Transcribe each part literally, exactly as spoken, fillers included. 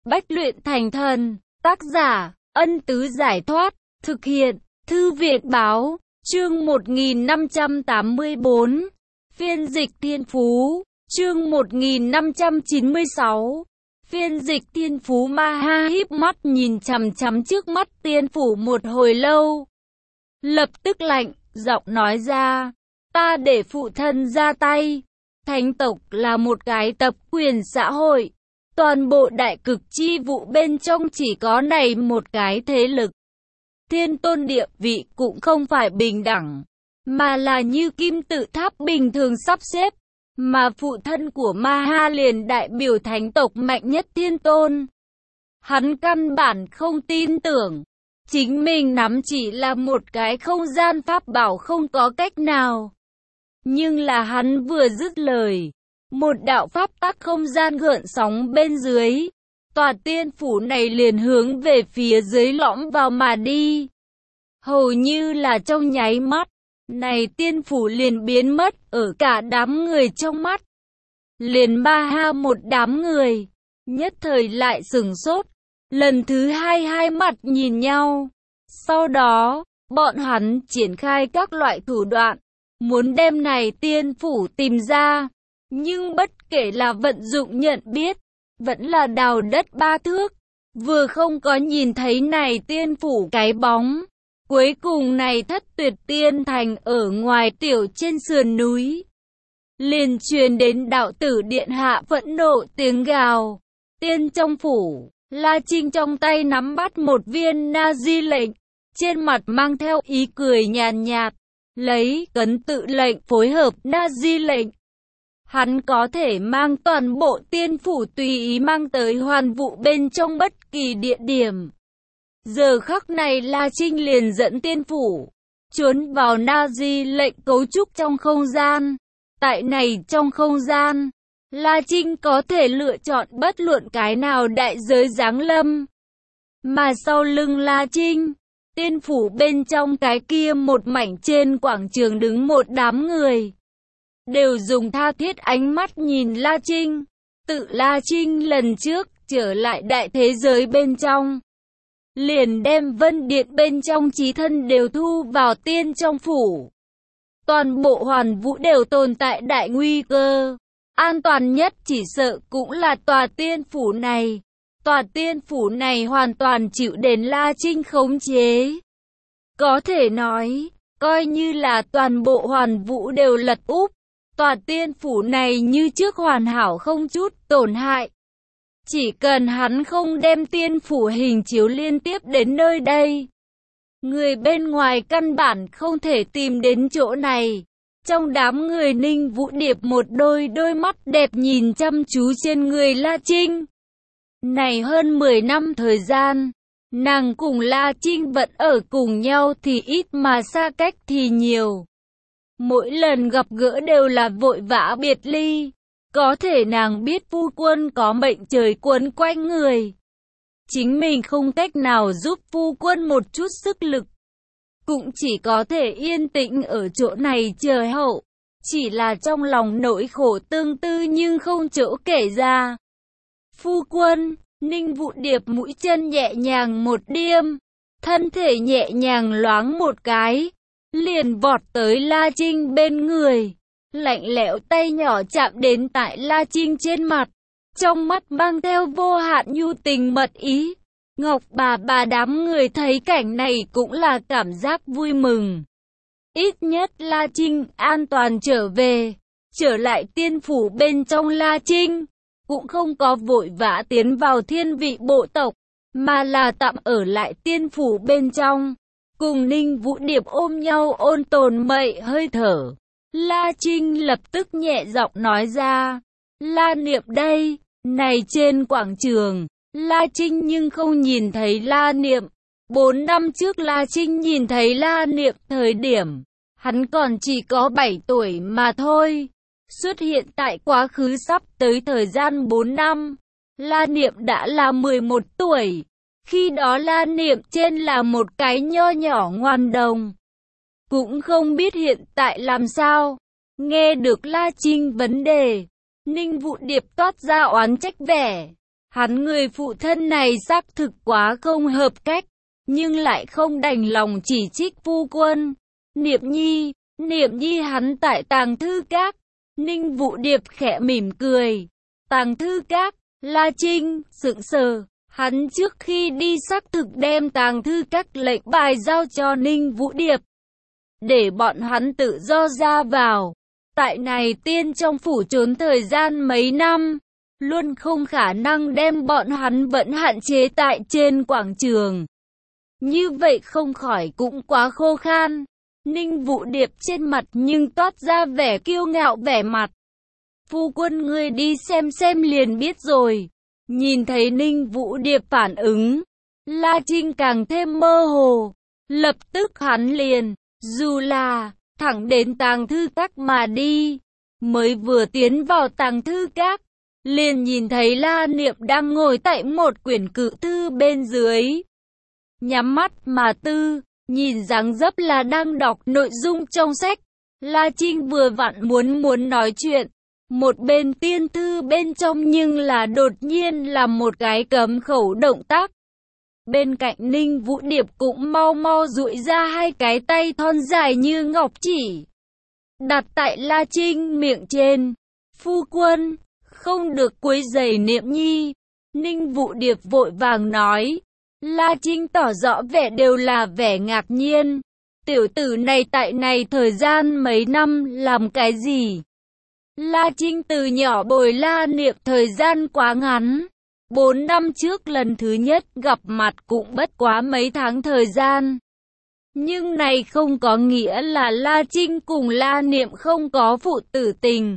Bách luyện thành thần. Tác giả, Ân Tứ Giải Thoát. Thực hiện, Thư viện Báo. Chương một nghìn năm trăm tám mươi bốn. Phiên dịch Thiên Phú. Chương một nghìn năm trăm chín mươi sáu. Phiên dịch Thiên Phú. Ma Ha híp mắt nhìn chằm chằm trước mắt tiên phủ một hồi lâu. Lập tức lạnh, giọng nói ra. Ta để phụ thân ra tay. Thánh tộc là một cái tập quyền xã hội. Toàn bộ đại cực chi vụ bên trong chỉ có này một cái thế lực. Thiên tôn địa vị cũng không phải bình đẳng, mà là như kim tự tháp bình thường sắp xếp. Mà phụ thân của Ma Ha liền đại biểu thánh tộc mạnh nhất thiên tôn. Hắn căn bản không tin tưởng. Chính mình nắm chỉ là một cái không gian pháp bảo không có cách nào. Nhưng là hắn vừa dứt lời. Một đạo pháp tắc không gian gợn sóng bên dưới. Tòa tiên phủ này liền hướng về phía dưới lõm vào mà đi. Hầu như là trong nháy mắt. Này tiên phủ liền biến mất ở cả đám người trong mắt. Liền Ma Ha một đám người. Nhất thời lại sửng sốt. Lần thứ hai hai mặt nhìn nhau. Sau đó, bọn hắn triển khai các loại thủ đoạn. Muốn đem này tiên phủ tìm ra. Nhưng bất kể là vận dụng nhận biết, vẫn là đào đất ba thước. Vừa không có nhìn thấy này tiên phủ cái bóng. Cuối cùng này thất tuyệt tiên thành ở ngoài tiểu trên sườn núi. Liền truyền đến đạo tử điện hạ phẫn nộ tiếng gào. Tiên trong phủ, La Trinh trong tay nắm bắt một viên na di lệnh. Trên mặt mang theo ý cười nhàn nhạt. Lấy cấn tự lệnh phối hợp na di lệnh. Hắn có thể mang toàn bộ tiên phủ tùy ý mang tới hoàn vụ bên trong bất kỳ địa điểm. Giờ khắc này La Trinh liền dẫn tiên phủ, trốn vào na di lệnh cấu trúc trong không gian. Tại này trong không gian, La Trinh có thể lựa chọn bất luận cái nào đại giới giáng lâm. Mà sau lưng La Trinh, tiên phủ bên trong cái kia một mảnh trên quảng trường đứng một đám người. Đều dùng tha thiết ánh mắt nhìn La Trinh. Tự La Trinh lần trước trở lại đại thế giới bên trong. Liền đem vân điện bên trong chí thân đều thu vào tiên trong phủ. Toàn bộ hoàn vũ đều tồn tại đại nguy cơ. An toàn nhất chỉ sợ cũng là tòa tiên phủ này. Tòa tiên phủ này hoàn toàn chịu đến La Trinh khống chế. Có thể nói, coi như là toàn bộ hoàn vũ đều lật úp. Tòa tiên phủ này như trước hoàn hảo không chút tổn hại. Chỉ cần hắn không đem tiên phủ hình chiếu liên tiếp đến nơi đây. Người bên ngoài căn bản không thể tìm đến chỗ này. Trong đám người Ninh Vũ Điệp một đôi đôi mắt đẹp nhìn chăm chú trên người La Trinh. Này hơn mười năm thời gian, nàng cùng La Trinh vẫn ở cùng nhau thì ít mà xa cách thì nhiều. Mỗi lần gặp gỡ đều là vội vã biệt ly. Có thể nàng biết phu quân có mệnh trời quấn quanh người. Chính mình không cách nào giúp phu quân một chút sức lực. Cũng chỉ có thể yên tĩnh ở chỗ này chờ hậu. Chỉ là trong lòng nỗi khổ tương tư nhưng không chỗ kể ra. Phu quân, Ninh Vũ Điệp mũi chân nhẹ nhàng một điêm. Thân thể nhẹ nhàng loáng một cái. Liền vọt tới La Trinh bên người. Lạnh lẽo tay nhỏ chạm đến tại La Trinh trên mặt. Trong mắt mang theo vô hạn nhu tình mật ý. Ngọc bà bà đám người thấy cảnh này cũng là cảm giác vui mừng. Ít nhất La Trinh an toàn trở về. Trở lại tiên phủ bên trong La Trinh. Cũng không có vội vã tiến vào thiên vị bộ tộc. Mà là tạm ở lại tiên phủ bên trong. Cùng Ninh Vũ Điệp ôm nhau ôn tồn mậy hơi thở. La Trinh lập tức nhẹ giọng nói ra. La Niệm đây. Này trên quảng trường, La Trinh nhưng không nhìn thấy La Niệm. Bốn năm trước La Trinh nhìn thấy La Niệm thời điểm, hắn còn chỉ có bảy tuổi mà thôi. Xuất hiện tại quá khứ sắp tới thời gian bốn năm, La Niệm đã là mười một tuổi. Khi đó La Niệm trên là một cái nho nhỏ ngoan đồng. Cũng không biết hiện tại làm sao. Nghe được La Trinh vấn đề, Ninh Vũ Điệp toát ra oán trách vẻ. Hắn người phụ thân này xác thực quá không hợp cách, nhưng lại không đành lòng chỉ trích phu quân. Niệm Nhi, Niệm Nhi hắn tại Tàng Thư Các. Ninh Vũ Điệp khẽ mỉm cười. Tàng Thư Các, La Trinh sững sờ, hắn trước khi đi xác thực đem Tàng Thư Các lệnh bài giao cho Ninh Vũ Điệp, để bọn hắn tự do ra vào. Tại này tiên trong phủ trốn thời gian mấy năm, luôn không khả năng đem bọn hắn vẫn hạn chế tại trên quảng trường. Như vậy không khỏi cũng quá khô khan. Ninh Vũ Điệp trên mặt nhưng toát ra vẻ kiêu ngạo vẻ mặt. Phu quân ngươi đi xem xem liền biết rồi. Nhìn thấy Ninh Vũ Điệp phản ứng, La Trinh càng thêm mơ hồ. Lập tức hắn liền, dù là, thẳng đến Tàng Thư Các mà đi. Mới vừa tiến vào Tàng Thư Các, liền nhìn thấy La Niệm đang ngồi tại một quyển cự thư bên dưới. Nhắm mắt mà tư, nhìn dáng dấp là đang đọc nội dung trong sách. La Trinh vừa vặn muốn muốn nói chuyện. Một bên tiên thư bên trong nhưng là đột nhiên là một cái cấm khẩu động tác. Bên cạnh Ninh Vũ Điệp cũng mau mau duỗi ra hai cái tay thon dài như ngọc chỉ, đặt tại La Trinh miệng trên. Phu quân, không được quấy rầy Niệm Nhi. Ninh Vũ Điệp vội vàng nói. La Trinh tỏ rõ vẻ đều là vẻ ngạc nhiên. Tiểu tử này tại này thời gian mấy năm làm cái gì? La Trinh từ nhỏ bồi La Niệm thời gian quá ngắn. Bốn năm trước lần thứ nhất gặp mặt cũng bất quá mấy tháng thời gian. Nhưng này không có nghĩa là La Trinh cùng La Niệm không có phụ tử tình.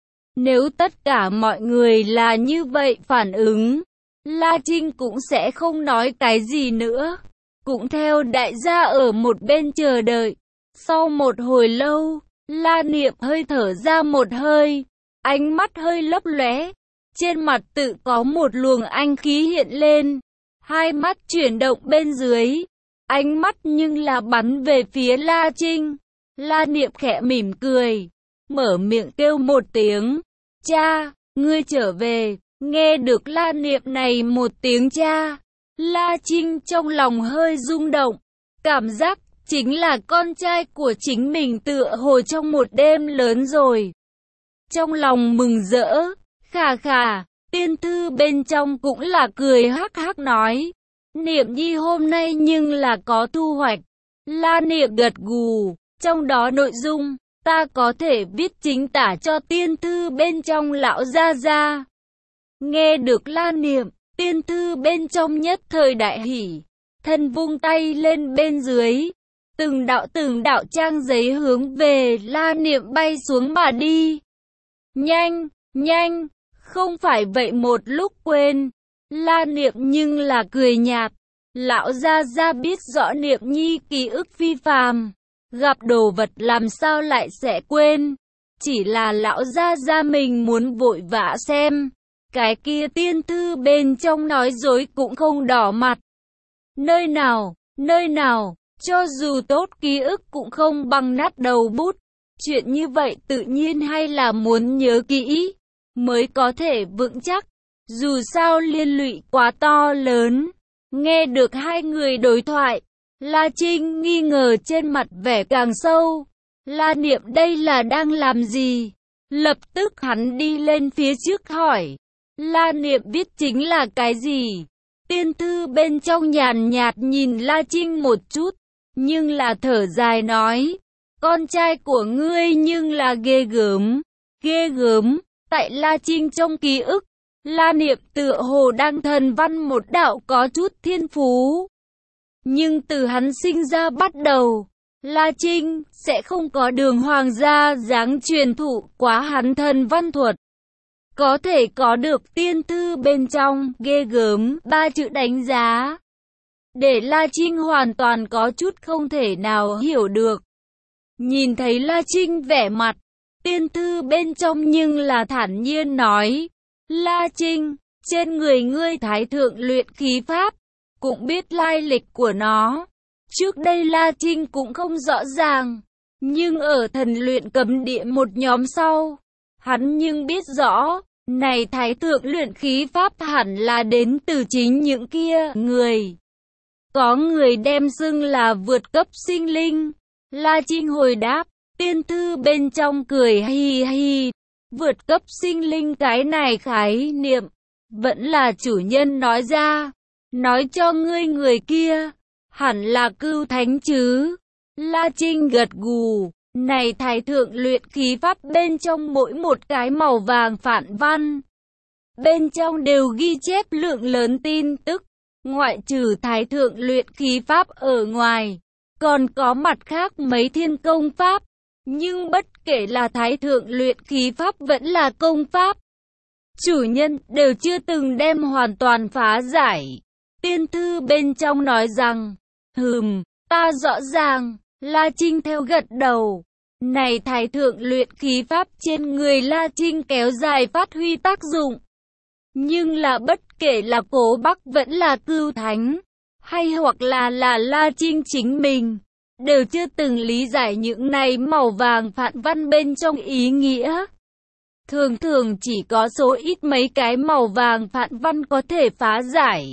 Nếu tất cả mọi người là như vậy phản ứng, La Trinh cũng sẽ không nói cái gì nữa. Cũng theo đại gia ở một bên chờ đợi. Sau một hồi lâu, La Niệm hơi thở ra một hơi, ánh mắt hơi lấp lóe, trên mặt tự có một luồng anh khí hiện lên, hai mắt chuyển động bên dưới, ánh mắt nhưng là bắn về phía La Trinh. La Niệm khẽ mỉm cười, mở miệng kêu một tiếng, cha, ngươi trở về. Nghe được La Niệm này một tiếng cha, La Trinh trong lòng hơi rung động, cảm giác chính là con trai của chính mình tựa hồ trong một đêm lớn rồi. Trong lòng mừng rỡ, khà khà, tiên thư bên trong cũng là cười hắc hắc nói, Niệm Nhi hôm nay nhưng là có thu hoạch. La Niệm gật gù, trong đó nội dung, ta có thể viết chính tả cho tiên thư bên trong lão gia gia. Nghe được La Niệm, tiên thư bên trong nhất thời đại hỉ, thân vung tay lên bên dưới, từng đạo từng đạo trang giấy hướng về La Niệm bay xuống mà đi. Nhanh, nhanh, không phải vậy một lúc quên. La Niệm nhưng là cười nhạt, lão gia gia biết rõ Niệm Nhi ký ức phi phàm, gặp đồ vật làm sao lại sẽ quên, chỉ là lão gia gia mình muốn vội vã xem. Cái kia tiên thư bên trong nói dối cũng không đỏ mặt. Nơi nào, nơi nào, cho dù tốt ký ức cũng không bằng nát đầu bút. Chuyện như vậy tự nhiên hay là muốn nhớ kỹ, mới có thể vững chắc. Dù sao liên lụy quá to lớn. Nghe được hai người đối thoại, La Trinh nghi ngờ trên mặt vẻ càng sâu. La Niệm đây là đang làm gì? Lập tức hắn đi lên phía trước hỏi. La Niệm viết chính là cái gì? Tiên thư bên trong nhàn nhạt nhìn La Trinh một chút, nhưng là thở dài nói, con trai của ngươi nhưng là ghê gớm, ghê gớm. Tại La Trinh trong ký ức, La Niệm tựa hồ đang thần văn một đạo có chút thiên phú. Nhưng từ hắn sinh ra bắt đầu, La Trinh sẽ không có đường hoàng gia dáng truyền thụ quá hắn thần văn thuật. Có thể có được tiên thư bên trong ghê gớm ba chữ đánh giá, để La Trinh hoàn toàn có chút không thể nào hiểu được. Nhìn thấy La Trinh vẻ mặt, tiên thư bên trong nhưng là thản nhiên nói, La Trinh, trên người ngươi thái thượng luyện khí pháp, cũng biết lai lịch của nó. Trước đây La Trinh cũng không rõ ràng, nhưng ở thần luyện cấm địa một nhóm sau, hắn nhưng biết rõ, Này thái thượng, luyện khí pháp hẳn là đến từ chính những kia người. Có người đem xưng là vượt cấp sinh linh. La Trinh hồi đáp, tiên thư bên trong cười hi hi. Vượt cấp sinh linh cái này khái niệm, vẫn là chủ nhân nói ra. Nói cho ngươi người kia, hẳn là Cưu Thánh chứ. La Trinh gật gù, này thái thượng, luyện khí pháp bên trong mỗi một cái màu vàng phản văn. Bên trong đều ghi chép lượng lớn tin tức, ngoại trừ thái thượng luyện khí pháp ở ngoài, còn có mặt khác mấy thiên công pháp. Nhưng bất kể là thái thượng luyện khí pháp vẫn là công pháp, chủ nhân đều chưa từng đem hoàn toàn phá giải. Tiên thư bên trong nói rằng, hừm, ta rõ ràng. La Trinh theo gật đầu. Này thái thượng luyện khí pháp trên người La Trinh kéo dài phát huy tác dụng. Nhưng là bất kể là Cố Bắc vẫn là Cưu Thánh, hay hoặc là là La Trinh chính mình, đều chưa từng lý giải những này màu vàng phản văn bên trong ý nghĩa. Thường thường chỉ có số ít mấy cái màu vàng phản văn có thể phá giải.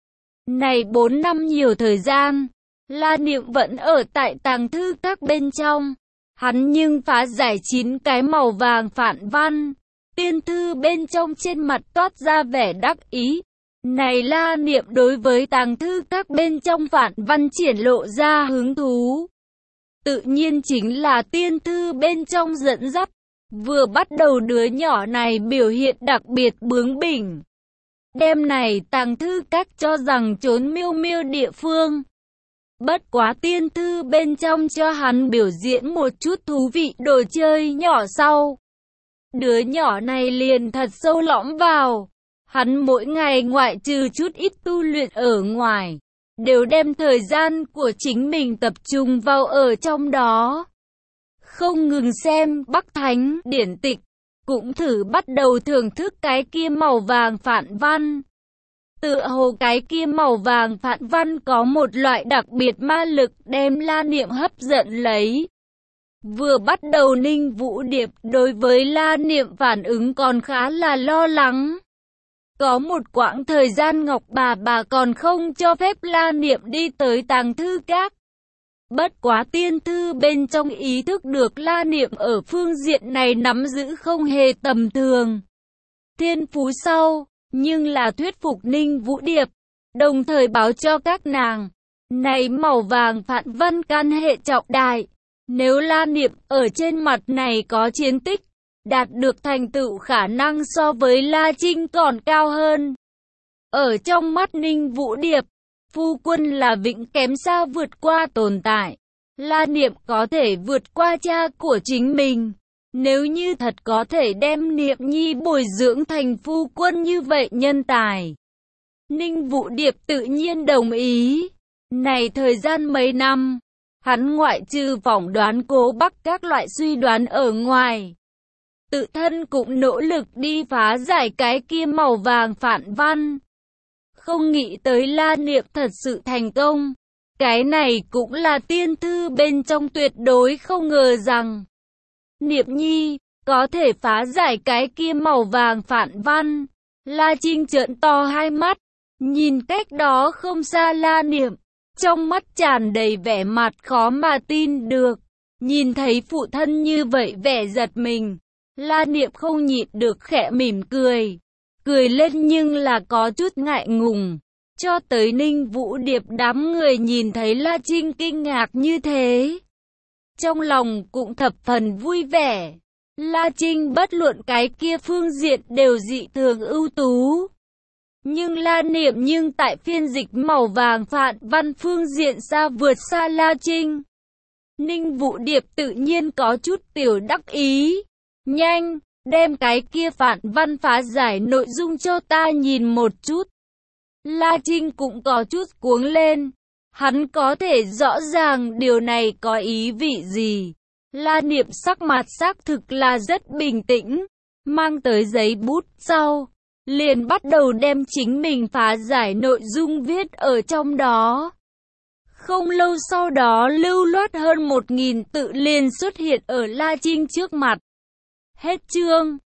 Này bốn năm nhiều thời gian, La Niệm vẫn ở tại tàng thư các bên trong. Hắn nhưng phá giải chín cái màu vàng phản văn. Tiên thư bên trong trên mặt toát ra vẻ đắc ý. Này La Niệm đối với tàng thư các bên trong phản văn triển lộ ra hứng thú. Tự nhiên chính là tiên thư bên trong dẫn dắt. Vừa bắt đầu đứa nhỏ này biểu hiện đặc biệt bướng bỉnh. Đêm này tàng thư các cho rằng trốn miêu miêu địa phương. Bất quá tiên thư bên trong cho hắn biểu diễn một chút thú vị đồ chơi nhỏ sau. Đứa nhỏ này liền thật sâu lõm vào. Hắn mỗi ngày ngoại trừ chút ít tu luyện ở ngoài, đều đem thời gian của chính mình tập trung vào ở trong đó. Không ngừng xem Bắc Thánh điển tịch, cũng thử bắt đầu thưởng thức cái kia màu vàng phản văn. Tựa hồ cái kia màu vàng phản văn có một loại đặc biệt ma lực đem La Niệm hấp dẫn lấy. Vừa bắt đầu Ninh Vũ Điệp đối với La Niệm phản ứng còn khá là lo lắng. Có một quãng thời gian Ngọc bà bà còn không cho phép La Niệm đi tới tàng thư các. Bất quá tiên thư bên trong ý thức được La Niệm ở phương diện này nắm giữ không hề tầm thường. Thiên phú sau, nhưng là thuyết phục Ninh Vũ Điệp, đồng thời báo cho các nàng, này màu vàng phản văn can hệ trọng đại. Nếu La Niệm ở trên mặt này có chiến tích, đạt được thành tựu khả năng so với La Trinh còn cao hơn. Ở trong mắt Ninh Vũ Điệp, phu quân là vĩnh kém xa vượt qua tồn tại. La Niệm có thể vượt qua cha của chính mình. Nếu như thật có thể đem Niệm Nhi bồi dưỡng thành phu quân như vậy nhân tài, Ninh Vũ Điệp tự nhiên đồng ý. Này thời gian mấy năm, hắn ngoại trừ phỏng đoán Cố Bắc các loại suy đoán ở ngoài, tự thân cũng nỗ lực đi phá giải cái kia màu vàng phản văn. Không nghĩ tới La Niệm thật sự thành công. Cái này cũng là tiên thư bên trong tuyệt đối không ngờ rằng Niệm Nhi có thể phá giải cái kia màu vàng phản văn. La Trinh trợn to hai mắt, nhìn cách đó không xa La Niệm, trong mắt tràn đầy vẻ mặt khó mà tin được. Nhìn thấy phụ thân như vậy vẻ giật mình, La Niệm không nhịn được khẽ mỉm cười. Cười lên nhưng là có chút ngại ngùng. Cho tới Ninh Vũ Điệp đám người nhìn thấy La Trinh kinh ngạc như thế, trong lòng cũng thập phần vui vẻ. La Trinh bất luận cái kia phương diện đều dị thường ưu tú. Nhưng La Niệm nhưng tại phiên dịch màu vàng phản văn phương diện xa vượt xa La Trinh. Ninh Vũ Điệp tự nhiên có chút tiểu đắc ý. Nhanh, đem cái kia phản văn phá giải nội dung cho ta nhìn một chút. La Trinh cũng có chút cuống lên. Hắn có thể rõ ràng điều này có ý vị gì. La Niệm sắc mặt xác thực là rất bình tĩnh. Mang tới giấy bút sau, liền bắt đầu đem chính mình phá giải nội dung viết ở trong đó. Không lâu sau đó lưu loát hơn một nghìn tự liền xuất hiện ở La Trinh trước mặt. Hết chương.